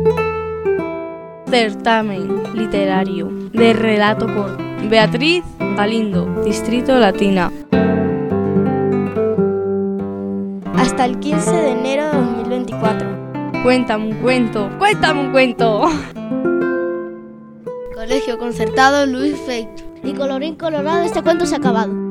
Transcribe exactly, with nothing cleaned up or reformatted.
Certamen literario de relato corto. Beatriz Galindo, Distrito Latina. Hasta el quince de enero de dos mil veinticuatro. Cuéntame un cuento, cuéntame un cuento. Colegio Concertado Luis Feito. Y colorín colorado, este cuento se ha acabado.